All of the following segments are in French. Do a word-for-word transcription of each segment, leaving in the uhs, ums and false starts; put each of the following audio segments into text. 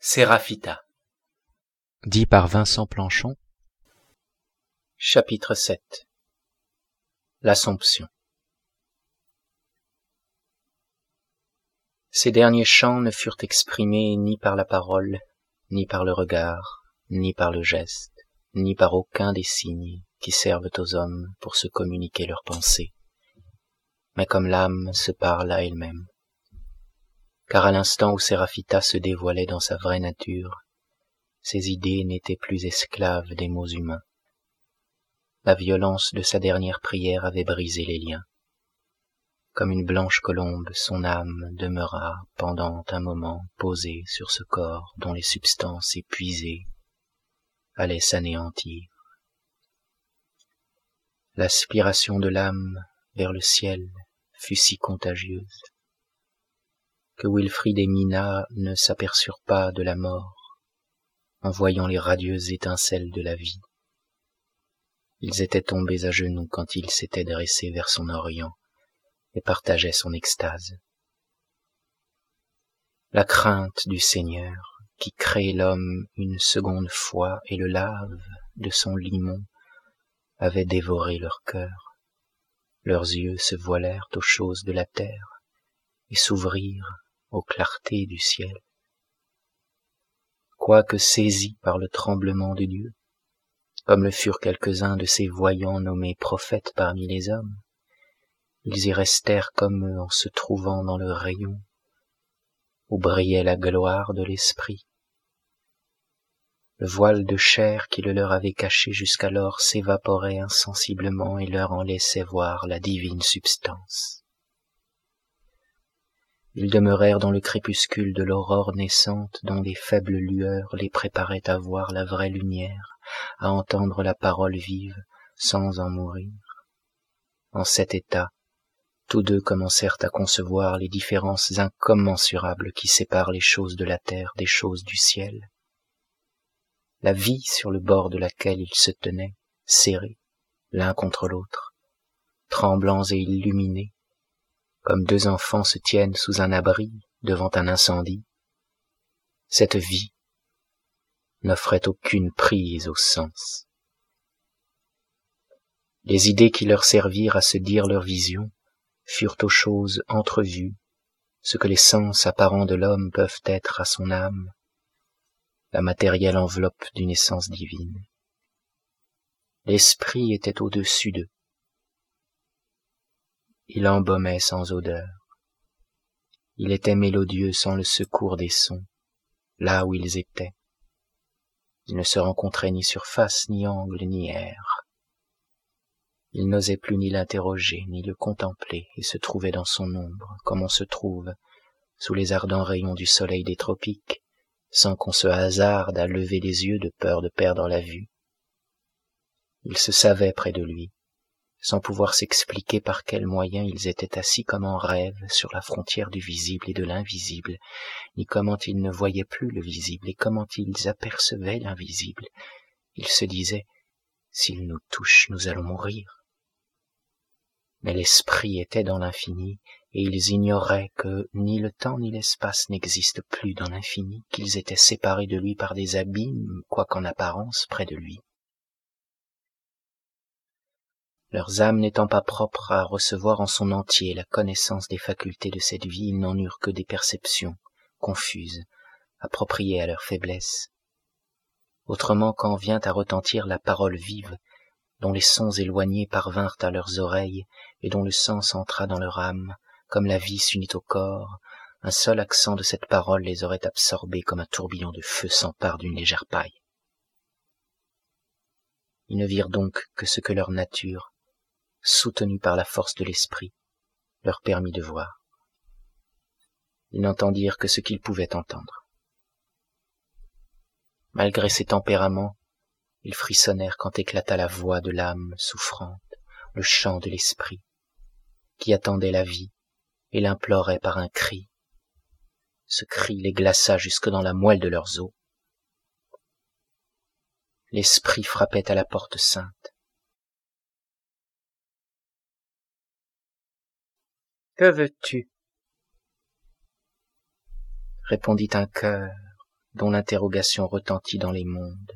Séraphita. Dit par Vincent Planchon. Chapitre sept. L'Assomption. Ces derniers chants ne furent exprimés ni par la parole, ni par le regard, ni par le geste, ni par aucun des signes qui servent aux hommes pour se communiquer leurs pensées, mais comme l'âme se parle à elle-même. Car à l'instant où Séraphita se dévoilait dans sa vraie nature, ses idées n'étaient plus esclaves des mots humains. La violence de sa dernière prière avait brisé les liens. Comme une blanche colombe, son âme demeura pendant un moment posée sur ce corps dont les substances épuisées allaient s'anéantir. L'aspiration de l'âme vers le ciel fut si contagieuse que Wilfrid et Mina ne s'aperçurent pas de la mort en voyant les radieuses étincelles de la vie. Ils étaient tombés à genoux quand il s'était dressé vers son orient et partageaient son extase. La crainte du Seigneur, qui crée l'homme une seconde fois et le lave de son limon, avait dévoré leur cœur. Leurs yeux se voilèrent aux choses de la terre et s'ouvrirent aux clartés du ciel. Quoique saisis par le tremblement de Dieu, comme le furent quelques-uns de ces voyants nommés prophètes parmi les hommes, ils y restèrent comme eux en se trouvant dans le rayon où brillait la gloire de l'esprit. Le voile de chair qui le leur avait caché jusqu'alors s'évaporait insensiblement et leur en laissait voir la divine substance. Ils demeurèrent dans le crépuscule de l'aurore naissante dont des faibles lueurs les préparaient à voir la vraie lumière, à entendre la parole vive sans en mourir. En cet état, tous deux commencèrent à concevoir les différences incommensurables qui séparent les choses de la terre des choses du ciel. La vie sur le bord de laquelle ils se tenaient, serrés, l'un contre l'autre, tremblants et illuminés, comme deux enfants se tiennent sous un abri devant un incendie, cette vie n'offrait aucune prise aux sens. Les idées qui leur servirent à se dire leur vision furent aux choses entrevues, ce que les sens apparents de l'homme peuvent être à son âme, la matérielle enveloppe d'une essence divine. L'esprit était au-dessus d'eux. Il embaumait sans odeur. Il était mélodieux sans le secours des sons, là où ils étaient. Il ne se rencontrait ni surface, ni angle, ni air. Il n'osait plus ni l'interroger, ni le contempler, et se trouvait dans son ombre, comme on se trouve sous les ardents rayons du soleil des tropiques, sans qu'on se hasarde à lever les yeux de peur de perdre la vue. Il se savait près de lui, sans pouvoir s'expliquer par quels moyens ils étaient assis comme en rêve sur la frontière du visible et de l'invisible, ni comment ils ne voyaient plus le visible et comment ils apercevaient l'invisible. Ils se disaient, s'il nous touche, nous allons mourir. Mais l'esprit était dans l'infini, et ils ignoraient que ni le temps ni l'espace n'existent plus dans l'infini, qu'ils étaient séparés de lui par des abîmes, quoiqu'en apparence près de lui. Leurs âmes n'étant pas propres à recevoir en son entier la connaissance des facultés de cette vie, ils n'en eurent que des perceptions, confuses, appropriées à leur faiblesse. Autrement quand vient à retentir la parole vive, dont les sons éloignés parvinrent à leurs oreilles, et dont le sens entra dans leur âme, comme la vie s'unit au corps, un seul accent de cette parole les aurait absorbés comme un tourbillon de feu s'empare d'une légère paille. Ils ne virent donc que ce que leur nature, soutenue par la force de l'esprit, leur permit de voir. Ils n'entendirent que ce qu'ils pouvaient entendre. Malgré ces tempéraments, ils frissonnèrent quand éclata la voix de l'âme souffrante, le chant de l'esprit, qui attendait la vie et l'implorait par un cri. Ce cri les glaça jusque dans la moelle de leurs os. L'esprit frappait à la porte sainte. « Que veux-tu » répondit un cœur dont l'interrogation retentit dans les mondes.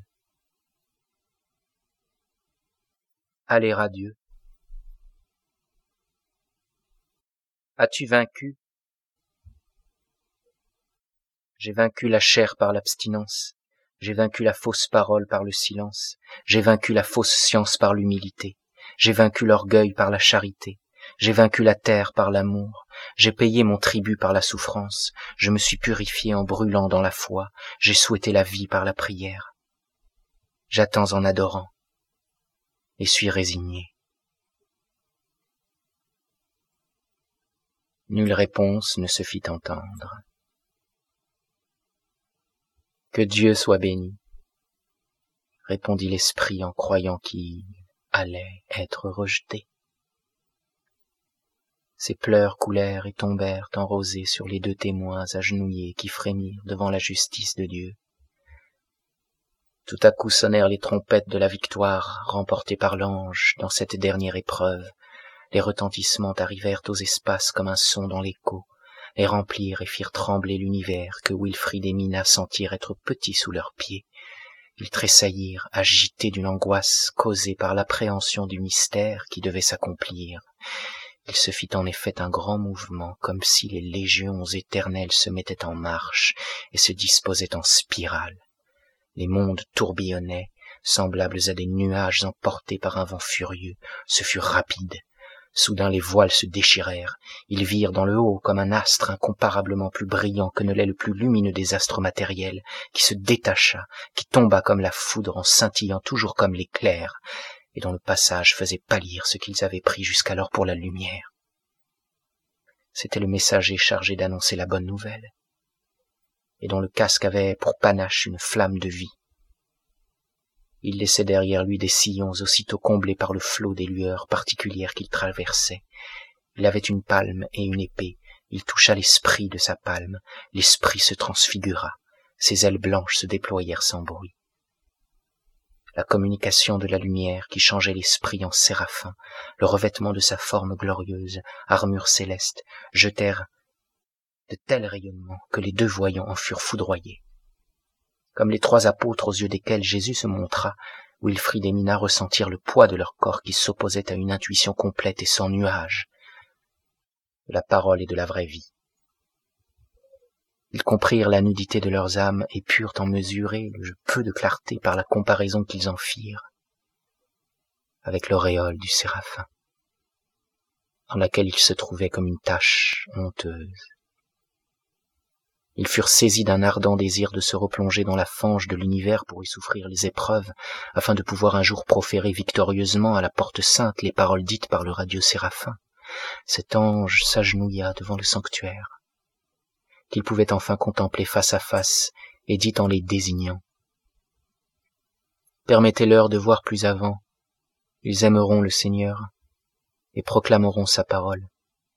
Aller à Dieu. As-tu vaincu? J'ai vaincu la chair par l'abstinence, j'ai vaincu la fausse parole par le silence, j'ai vaincu la fausse science par l'humilité, j'ai vaincu l'orgueil par la charité, j'ai vaincu la terre par l'amour, j'ai payé mon tribut par la souffrance, je me suis purifié en brûlant dans la foi, j'ai souhaité la vie par la prière. J'attends en adorant et suis résigné. Nulle réponse ne se fit entendre. Que Dieu soit béni, répondit l'esprit en croyant qu'il allait être rejeté. Ses pleurs coulèrent et tombèrent en rosée sur les deux témoins agenouillés qui frémirent devant la justice de Dieu. Tout à coup sonnèrent les trompettes de la victoire remportée par l'ange dans cette dernière épreuve. Les retentissements arrivèrent aux espaces comme un son dans l'écho, les remplirent et firent trembler l'univers que Wilfrid et Mina sentirent être petit sous leurs pieds. Ils tressaillirent, agités d'une angoisse causée par l'appréhension du mystère qui devait s'accomplir. Il se fit en effet un grand mouvement, comme si les légions éternelles se mettaient en marche et se disposaient en spirale. Les mondes tourbillonnaient, semblables à des nuages emportés par un vent furieux. Ce fut rapide. Soudain les voiles se déchirèrent. Ils virent dans le haut comme un astre incomparablement plus brillant que ne l'est le plus lumineux des astres matériels, qui se détacha, qui tomba comme la foudre en scintillant toujours comme l'éclair, et dont le passage faisait pâlir ce qu'ils avaient pris jusqu'alors pour la lumière. C'était le messager chargé d'annoncer la bonne nouvelle, et dont le casque avait pour panache une flamme de vie. Il laissait derrière lui des sillons aussitôt comblés par le flot des lueurs particulières qu'il traversait. Il avait une palme et une épée. Il toucha l'esprit de sa palme. L'esprit se transfigura. Ses ailes blanches se déployèrent sans bruit. La communication de la lumière qui changeait l'esprit en séraphin, le revêtement de sa forme glorieuse, armure céleste, jetèrent de tels rayonnements que les deux voyants en furent foudroyés. Comme les trois apôtres aux yeux desquels Jésus se montra, Wilfrid et Mina ressentirent le poids de leur corps qui s'opposait à une intuition complète et sans nuage de la parole et de la vraie vie. Ils comprirent la nudité de leurs âmes et purent en mesurer le peu de clarté par la comparaison qu'ils en firent avec l'auréole du séraphin, dans laquelle ils se trouvaient comme une tache honteuse. Ils furent saisis d'un ardent désir de se replonger dans la fange de l'univers pour y souffrir les épreuves, afin de pouvoir un jour proférer victorieusement à la porte sainte les paroles dites par le radieux séraphin. Cet ange s'agenouilla devant le sanctuaire, qu'il pouvait enfin contempler face à face, et dit en les désignant: « Permettez-leur de voir plus avant, ils aimeront le Seigneur et proclameront sa parole. »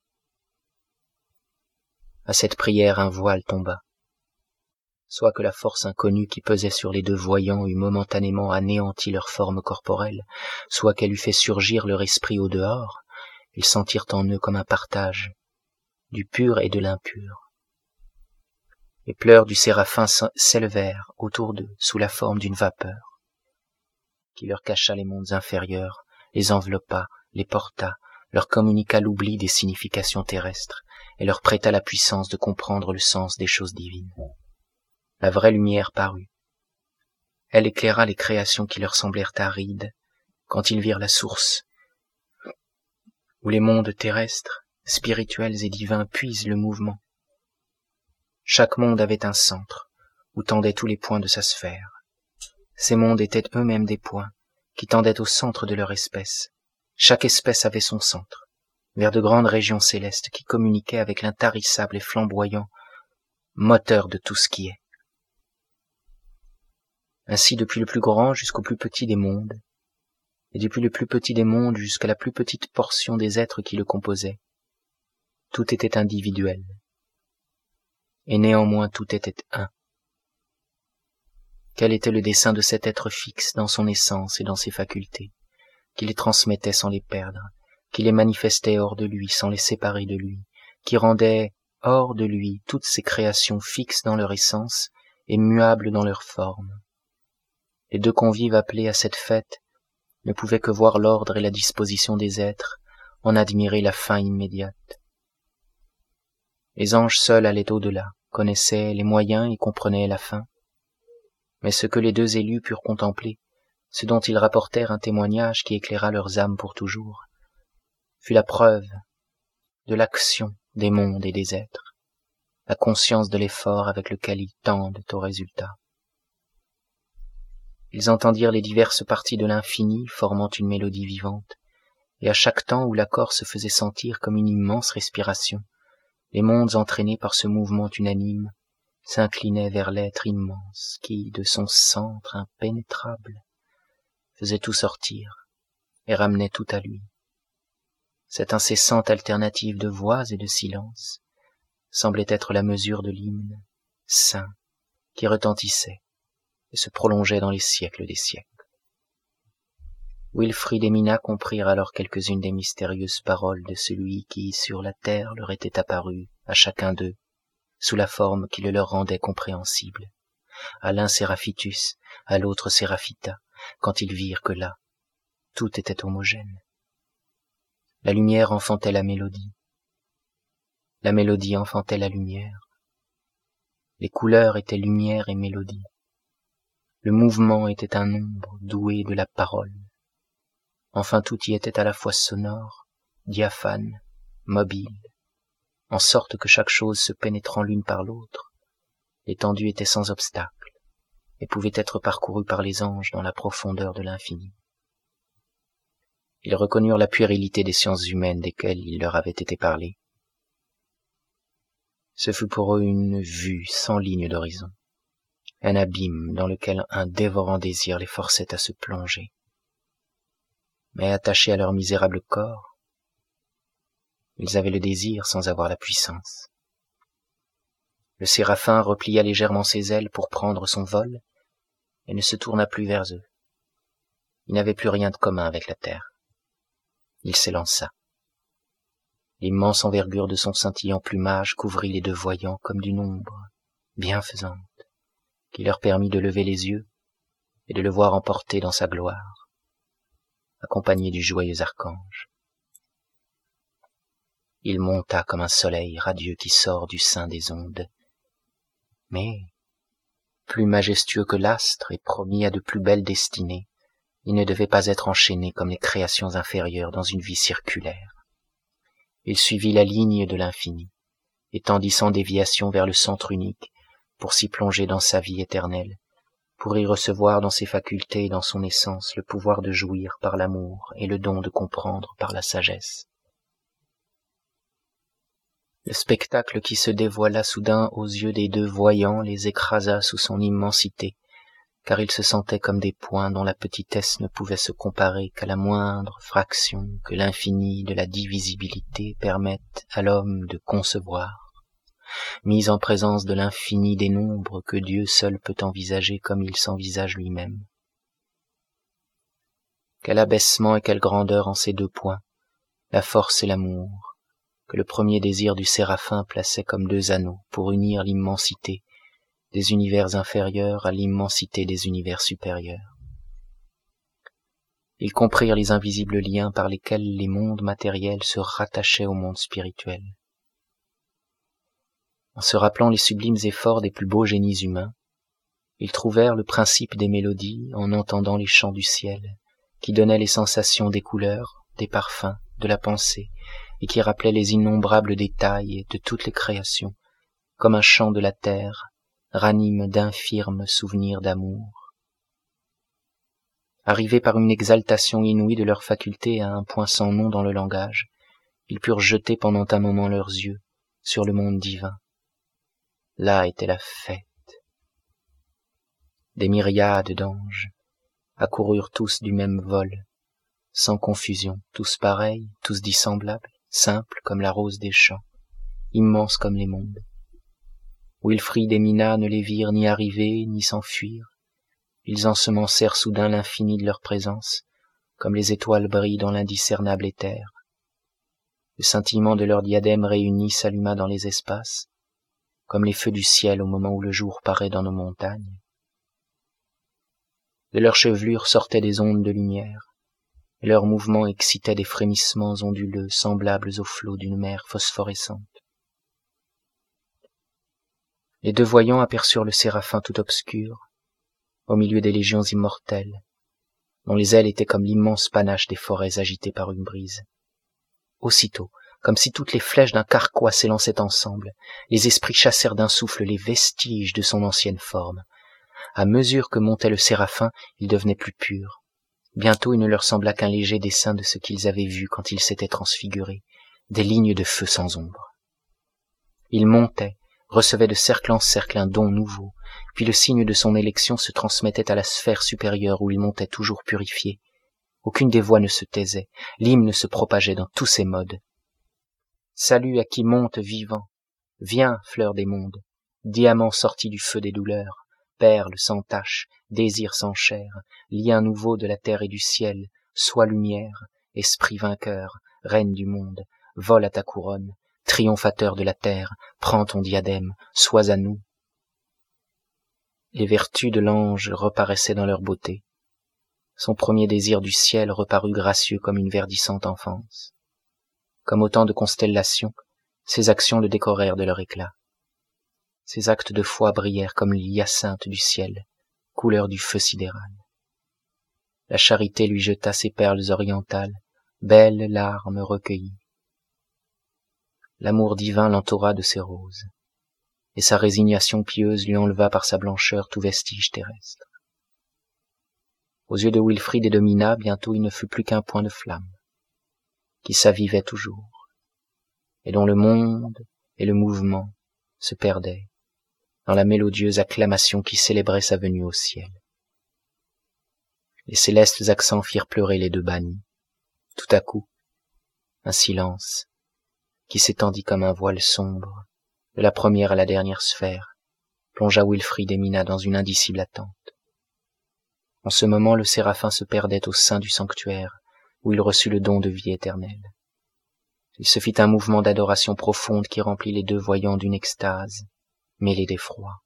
À cette prière, un voile tomba. Soit que la force inconnue qui pesait sur les deux voyants eût momentanément anéanti leur forme corporelle, soit qu'elle eût fait surgir leur esprit au dehors, ils sentirent en eux comme un partage, du pur et de l'impur. Les pleurs du séraphin s'élevèrent autour d'eux sous la forme d'une vapeur, qui leur cacha les mondes inférieurs, les enveloppa, les porta, leur communiqua l'oubli des significations terrestres, et leur prêta la puissance de comprendre le sens des choses divines. La vraie lumière parut. Elle éclaira les créations qui leur semblèrent arides, quand ils virent la source, où les mondes terrestres, spirituels et divins puisent le mouvement. Chaque monde avait un centre, où tendaient tous les points de sa sphère. Ces mondes étaient eux-mêmes des points, qui tendaient au centre de leur espèce. Chaque espèce avait son centre, vers de grandes régions célestes qui communiquaient avec l'intarissable et flamboyant moteur de tout ce qui est. Ainsi, depuis le plus grand jusqu'au plus petit des mondes, et depuis le plus petit des mondes jusqu'à la plus petite portion des êtres qui le composaient, tout était individuel, et néanmoins tout était un. Quel était le dessein de cet être fixe dans son essence et dans ses facultés, qui les transmettait sans les perdre, qui les manifestait hors de lui sans les séparer de lui, qui rendait hors de lui toutes ses créations fixes dans leur essence et muables dans leur forme. Les deux convives appelés à cette fête ne pouvaient que voir l'ordre et la disposition des êtres, en admirer la fin immédiate. Les anges seuls allaient au-delà, connaissaient les moyens et comprenaient la fin. Mais ce que les deux élus purent contempler, ce dont ils rapportèrent un témoignage qui éclaira leurs âmes pour toujours, fut la preuve de l'action des mondes et des êtres, la conscience de l'effort avec lequel ils tendent au résultat. Ils entendirent les diverses parties de l'infini formant une mélodie vivante, et à chaque temps où l'accord se faisait sentir comme une immense respiration, les mondes entraînés par ce mouvement unanime s'inclinaient vers l'être immense qui, de son centre impénétrable, faisait tout sortir et ramenait tout à lui. Cette incessante alternative de voix et de silence semblait être la mesure de l'hymne saint qui retentissait et se prolongeait dans les siècles des siècles. Wilfrid et Mina comprirent alors quelques-unes des mystérieuses paroles de celui qui, sur la terre, leur était apparu, à chacun d'eux, sous la forme qui le leur rendait compréhensible. À l'un Séraphitus, à l'autre Séraphita, quand ils virent que là, tout était homogène. La lumière enfantait la mélodie. La mélodie enfantait la lumière. Les couleurs étaient lumière et mélodie. Le mouvement était un nombre doué de la parole. Enfin tout y était à la fois sonore, diaphane, mobile, en sorte que chaque chose se pénétrant l'une par l'autre, l'étendue était sans obstacle et pouvait être parcourue par les anges dans la profondeur de l'infini. Ils reconnurent la puérilité des sciences humaines desquelles il leur avait été parlé. Ce fut pour eux une vue sans ligne d'horizon, un abîme dans lequel un dévorant désir les forçait à se plonger. Mais attachés à leur misérable corps, ils avaient le désir sans avoir la puissance. Le séraphin replia légèrement ses ailes pour prendre son vol et ne se tourna plus vers eux. Il n'avait plus rien de commun avec la terre. Il s'élança. L'immense envergure de son scintillant plumage couvrit les deux voyants comme d'une ombre bienfaisante qui leur permit de lever les yeux et de le voir emporter dans sa gloire, accompagné du joyeux archange. Il monta comme un soleil radieux qui sort du sein des ondes, mais, plus majestueux que l'astre et promis à de plus belles destinées, il ne devait pas être enchaîné comme les créations inférieures dans une vie circulaire. Il suivit la ligne de l'infini, étendit sans déviation vers le centre unique, pour s'y plonger dans sa vie éternelle, pour y recevoir dans ses facultés et dans son essence le pouvoir de jouir par l'amour et le don de comprendre par la sagesse. Le spectacle qui se dévoila soudain aux yeux des deux voyants les écrasa sous son immensité, car ils se sentaient comme des points dont la petitesse ne pouvait se comparer qu'à la moindre fraction que l'infini de la divisibilité permette à l'homme de concevoir, mis en présence de l'infini des nombres que Dieu seul peut envisager comme il s'envisage lui-même. Quel abaissement et quelle grandeur en ces deux points, la force et l'amour, que le premier désir du séraphin plaçait comme deux anneaux pour unir l'immensité des univers inférieurs à l'immensité des univers supérieurs. Ils comprirent les invisibles liens par lesquels les mondes matériels se rattachaient au monde spirituel. En se rappelant les sublimes efforts des plus beaux génies humains, ils trouvèrent le principe des mélodies en entendant les chants du ciel, qui donnaient les sensations des couleurs, des parfums, de la pensée, et qui rappelaient les innombrables détails de toutes les créations, comme un chant de la terre, ranime d'infirmes souvenirs d'amour. Arrivés par une exaltation inouïe de leurs facultés à un point sans nom dans le langage, ils purent jeter pendant un moment leurs yeux sur le monde divin. Là était la fête. Des myriades d'anges accoururent tous du même vol, sans confusion, tous pareils, tous dissemblables, simples comme la rose des champs, immenses comme les mondes. Wilfrid et Mina ne les virent ni arriver, ni s'enfuir. Ils ensemencèrent soudain l'infini de leur présence, comme les étoiles brillent dans l'indiscernable éther. Le scintillement de leurs diadèmes réunis s'alluma dans les espaces, comme les feux du ciel au moment où le jour paraît dans nos montagnes. De leurs chevelures sortaient des ondes de lumière, et leurs mouvements excitaient des frémissements onduleux semblables aux flots d'une mer phosphorescente. Les deux voyants aperçurent le séraphin tout obscur, au milieu des légions immortelles, dont les ailes étaient comme l'immense panache des forêts agitées par une brise. Aussitôt, comme si toutes les flèches d'un carquois s'élançaient ensemble, les esprits chassèrent d'un souffle les vestiges de son ancienne forme. À mesure que montait le séraphin, il devenait plus pur. Bientôt il ne leur sembla qu'un léger dessin de ce qu'ils avaient vu quand il s'était transfiguré, des lignes de feu sans ombre. Il montait, recevait de cercle en cercle un don nouveau, puis le signe de son élection se transmettait à la sphère supérieure où il montait toujours purifié. Aucune des voix ne se taisait, l'hymne se propageait dans tous ses modes. Salut à qui monte vivant, viens, fleur des mondes, diamant sorti du feu des douleurs, perle sans tache, désir sans chair, lien nouveau de la terre et du ciel, sois lumière, esprit vainqueur, reine du monde, vole à ta couronne, triomphateur de la terre, prends ton diadème, sois à nous. Les vertus de l'ange reparaissaient dans leur beauté. Son premier désir du ciel reparut gracieux comme une verdissante enfance. Comme autant de constellations, ses actions le décorèrent de leur éclat. Ses actes de foi brillèrent comme l'hyacinthe du ciel, couleur du feu sidéral. La charité lui jeta ses perles orientales, belles larmes recueillies. L'amour divin l'entoura de ses roses, et sa résignation pieuse lui enleva par sa blancheur tout vestige terrestre. Aux yeux de Wilfrid et de Mina, bientôt il ne fut plus qu'un point de flamme, qui s'avivait toujours, et dont le monde et le mouvement se perdaient dans la mélodieuse acclamation qui célébrait sa venue au ciel. Les célestes accents firent pleurer les deux bannis. Tout à coup, un silence qui s'étendit comme un voile sombre, de la première à la dernière sphère, plongea Wilfrid et Mina dans une indicible attente. En ce moment, le séraphin se perdait au sein du sanctuaire, où il reçut le don de vie éternelle. Il se fit un mouvement d'adoration profonde qui remplit les deux voyants d'une extase, mêlée d'effroi.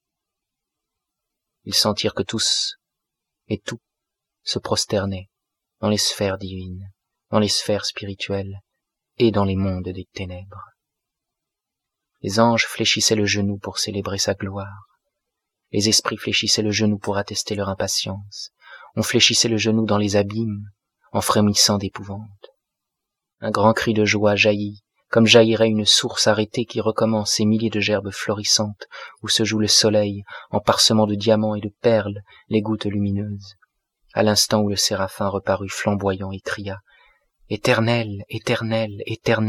Ils sentirent que tous et tout se prosternaient dans les sphères divines, dans les sphères spirituelles et dans les mondes des ténèbres. Les anges fléchissaient le genou pour célébrer sa gloire. Les esprits fléchissaient le genou pour attester leur impatience. On fléchissait le genou dans les abîmes, en frémissant d'épouvante. Un grand cri de joie jaillit, comme jaillirait une source arrêtée qui recommence ses milliers de gerbes florissantes, où se joue le soleil, en parsemant de diamants et de perles les gouttes lumineuses. À l'instant où le séraphin reparut flamboyant et cria « Éternel, éternel, éternel !»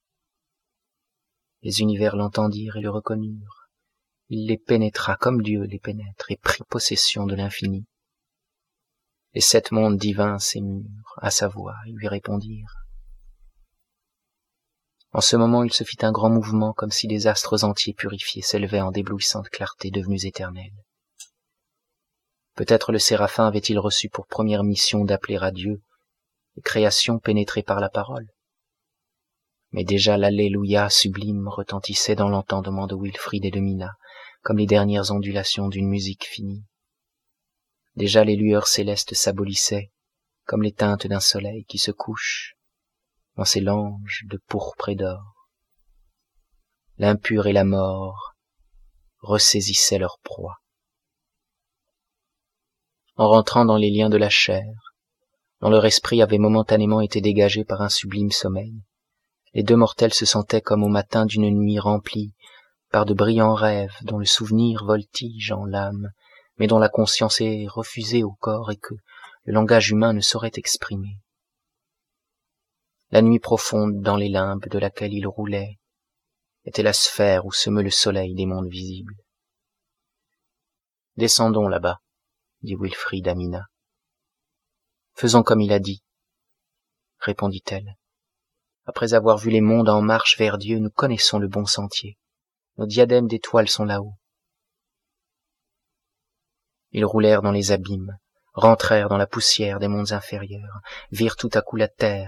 Les univers l'entendirent et le reconnurent. Il les pénétra comme Dieu les pénètre et prit possession de l'infini. Les sept mondes divins s'émurent à sa voix et lui répondirent. En ce moment, il se fit un grand mouvement comme si des astres entiers purifiés s'élevaient en d'éblouissantes clartés devenues éternelles. Peut-être le séraphin avait-il reçu pour première mission d'appeler à Dieu les créations pénétrées par la parole. Mais déjà l'Alléluia sublime retentissait dans l'entendement de Wilfrid et de Mina, comme les dernières ondulations d'une musique finie. Déjà les lueurs célestes s'abolissaient, comme les teintes d'un soleil qui se couche dans ses langes de pourpre et d'or. L'impur et la mort ressaisissaient leur proie. En rentrant dans les liens de la chair, dont leur esprit avait momentanément été dégagé par un sublime sommeil, les deux mortels se sentaient comme au matin d'une nuit remplie par de brillants rêves dont le souvenir voltige en l'âme, mais dont la conscience est refusée au corps et que le langage humain ne saurait exprimer. La nuit profonde dans les limbes de laquelle ils roulaient était la sphère où se meut le soleil des mondes visibles. « Descendons là-bas, » dit Wilfrid à Mina. « Faisons comme il a dit, » répondit-elle. « Après avoir vu les mondes en marche vers Dieu, nous connaissons le bon sentier. Nos diadèmes d'étoiles sont là-haut. » Ils roulèrent dans les abîmes, rentrèrent dans la poussière des mondes inférieurs, virent tout à coup la terre,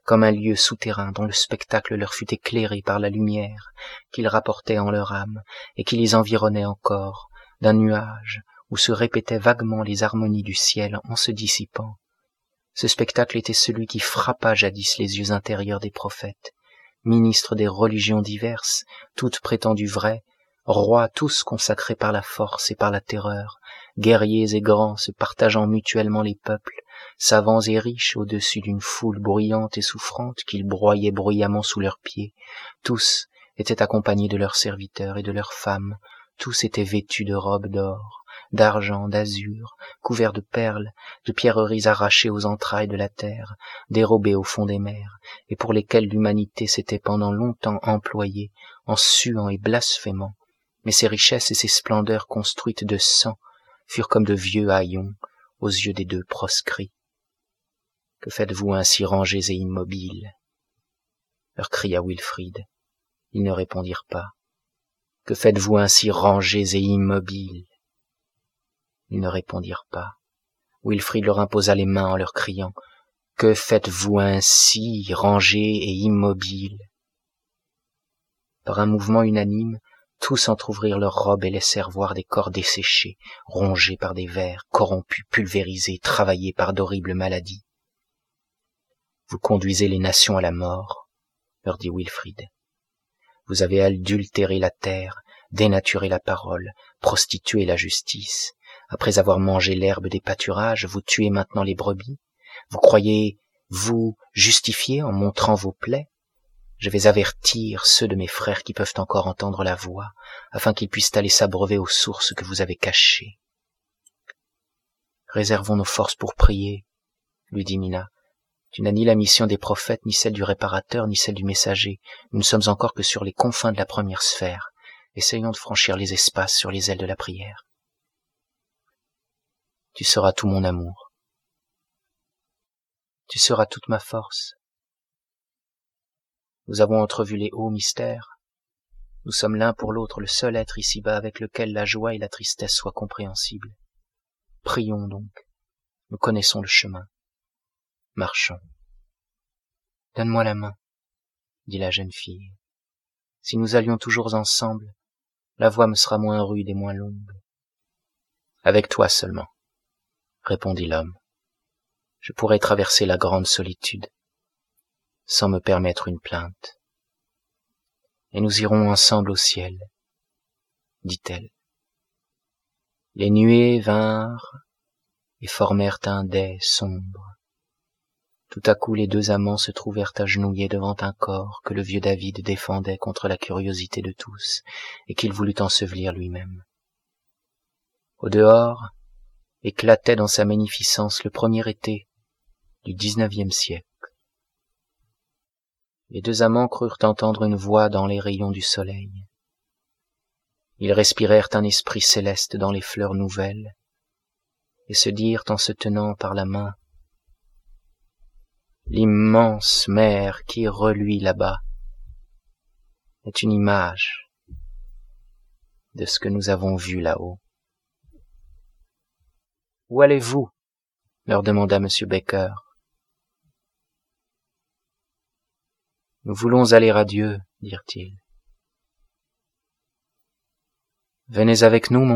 comme un lieu souterrain dont le spectacle leur fut éclairé par la lumière qu'ils rapportaient en leur âme et qui les environnait encore, d'un nuage où se répétaient vaguement les harmonies du ciel en se dissipant. Ce spectacle était celui qui frappa jadis les yeux intérieurs des prophètes, ministres des religions diverses, toutes prétendues vraies, rois tous consacrés par la force et par la terreur, guerriers et grands se partageant mutuellement les peuples, savants et riches au-dessus d'une foule bruyante et souffrante qu'ils broyaient bruyamment sous leurs pieds. Tous étaient accompagnés de leurs serviteurs et de leurs femmes, tous étaient vêtus de robes d'or, d'argent, d'azur, couverts de perles, de pierreries arrachées aux entrailles de la terre, dérobées au fond des mers, et pour lesquelles l'humanité s'était pendant longtemps employée, en suant et blasphémant. Mais ces richesses et ces splendeurs construites de sang furent comme de vieux haillons aux yeux des deux proscrits. « Que faites-vous ainsi rangés et immobiles » leur cria Wilfrid. Ils ne répondirent pas. « Que faites-vous ainsi rangés et immobiles » Ils ne répondirent pas. Wilfrid leur imposa les mains en leur criant « Que faites-vous ainsi rangés et immobiles » Par un mouvement unanime, tous entr'ouvrirent leurs robes et laissèrent voir des corps desséchés, rongés par des vers, corrompus, pulvérisés, travaillés par d'horribles maladies. « Vous conduisez les nations à la mort, » leur dit Wilfrid. « Vous avez adultéré la terre, dénaturé la parole, prostitué la justice. Après avoir mangé l'herbe des pâturages, vous tuez maintenant les brebis. Vous croyez vous justifier en montrant vos plaies? Je vais avertir ceux de mes frères qui peuvent encore entendre la voix, afin qu'ils puissent aller s'abreuver aux sources que vous avez cachées. » « Réservons nos forces pour prier, » lui dit Mina. « Tu n'as ni la mission des prophètes, ni celle du réparateur, ni celle du messager. Nous ne sommes encore que sur les confins de la première sphère. Essayons de franchir les espaces sur les ailes de la prière. Tu seras tout mon amour. Tu seras toute ma force. Nous avons entrevu les hauts mystères. Nous sommes l'un pour l'autre le seul être ici-bas avec lequel la joie et la tristesse soient compréhensibles. Prions donc. Nous connaissons le chemin. Marchons. Donne-moi la main, dit la jeune fille. Si nous allions toujours ensemble, la voie me sera moins rude et moins longue. Avec toi seulement, répondit l'homme. Je pourrai traverser la grande solitude, sans me permettre une plainte. Et nous irons ensemble au ciel, dit-elle. Les nuées vinrent et formèrent un dais sombre. Tout à coup les deux amants se trouvèrent agenouillés devant un corps que le vieux David défendait contre la curiosité de tous et qu'il voulut ensevelir lui-même. Au dehors éclatait dans sa magnificence le premier été du dix-neuvième siècle. Les deux amants crurent entendre une voix dans les rayons du soleil. Ils respirèrent un esprit céleste dans les fleurs nouvelles et se dirent en se tenant par la main: l'immense mer qui reluit là-bas est une image de ce que nous avons vu là-haut. « Où allez-vous » leur demanda M. Baker. « Nous voulons aller à Dieu, dirent-ils. »« Venez avec nous, mon père. »